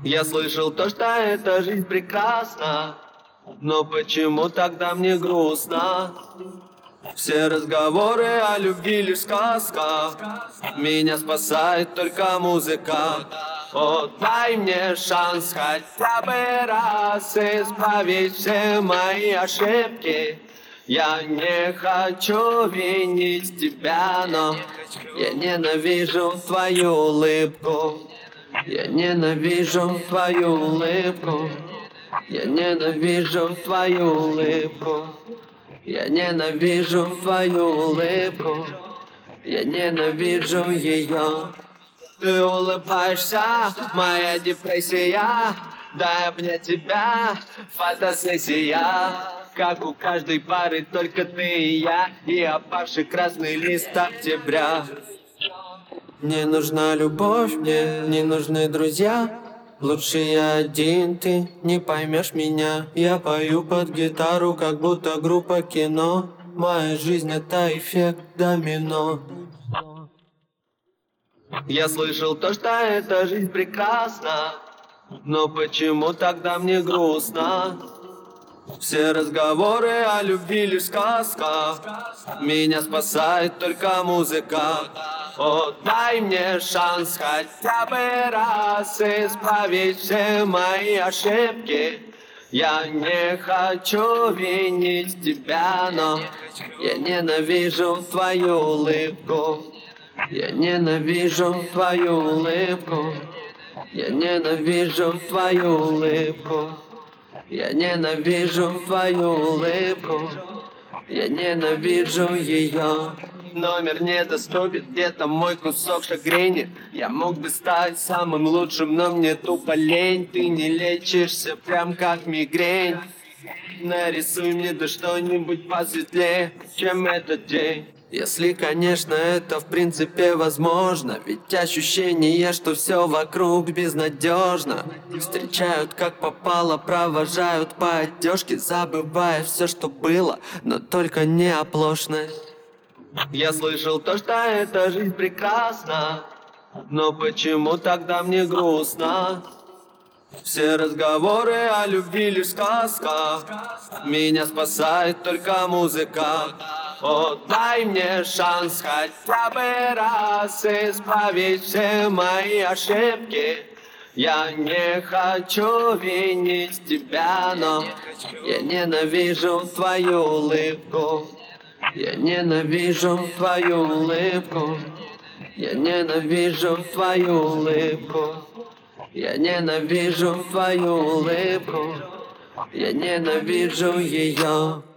Я слышал то, что эта жизнь прекрасна, но почему тогда мне грустно? Все разговоры о любви лишь сказка, меня спасает только музыка. О, дай мне шанс хотя бы раз исправить все мои ошибки. Я не хочу винить тебя, но я ненавижу твою улыбку. Я ненавижу твою улыбку. Я ненавижу твою улыбку. Я ненавижу твою улыбку. Я ненавижу ее. Ты улыбаешься, моя депрессия. Дай мне тебя, фотосессия. Как у каждой пары, только ты и я. И опавший красный лист октября. Не нужна любовь, мне не нужны друзья. Лучше я один, ты не поймешь меня. Я пою под гитару, как будто группа кино. Моя жизнь это эффект домино. Я слышал то, что эта жизнь прекрасна, но почему тогда мне грустно? Все разговоры о любви лишь сказка, меня спасает только музыка. О, дай мне шанс хотя бы раз исправить все мои ошибки. Я не хочу винить тебя, но я ненавижу твою улыбку. Я ненавижу твою улыбку. Я ненавижу твою улыбку. Я ненавижу твою улыбку. Я ненавижу ее. Номер недоступен, где-то мой кусок шагрени. Я мог бы стать самым лучшим, но мне тупо лень. Ты не лечишься, прям как мигрень. Нарисуй мне да что-нибудь посветлее, чем этот день. Если, конечно, это в принципе возможно. Ведь ощущение, что все вокруг безнадежно. Встречают как попало, провожают по одежке, забывая все, что было, но только не оплошность. Я слышал то, что эта жизнь прекрасна, но почему тогда мне грустно? Все разговоры о любви лишь сказка, меня спасает только музыка. О, дай мне шанс хотя бы раз исправить все мои ошибки. Я не хочу винить тебя, но я ненавижу твою улыбку. Я ненавижу твою улыбку. Я ненавижу твою улыбку. Я ненавижу твою улыбку. Я ненавижу ее.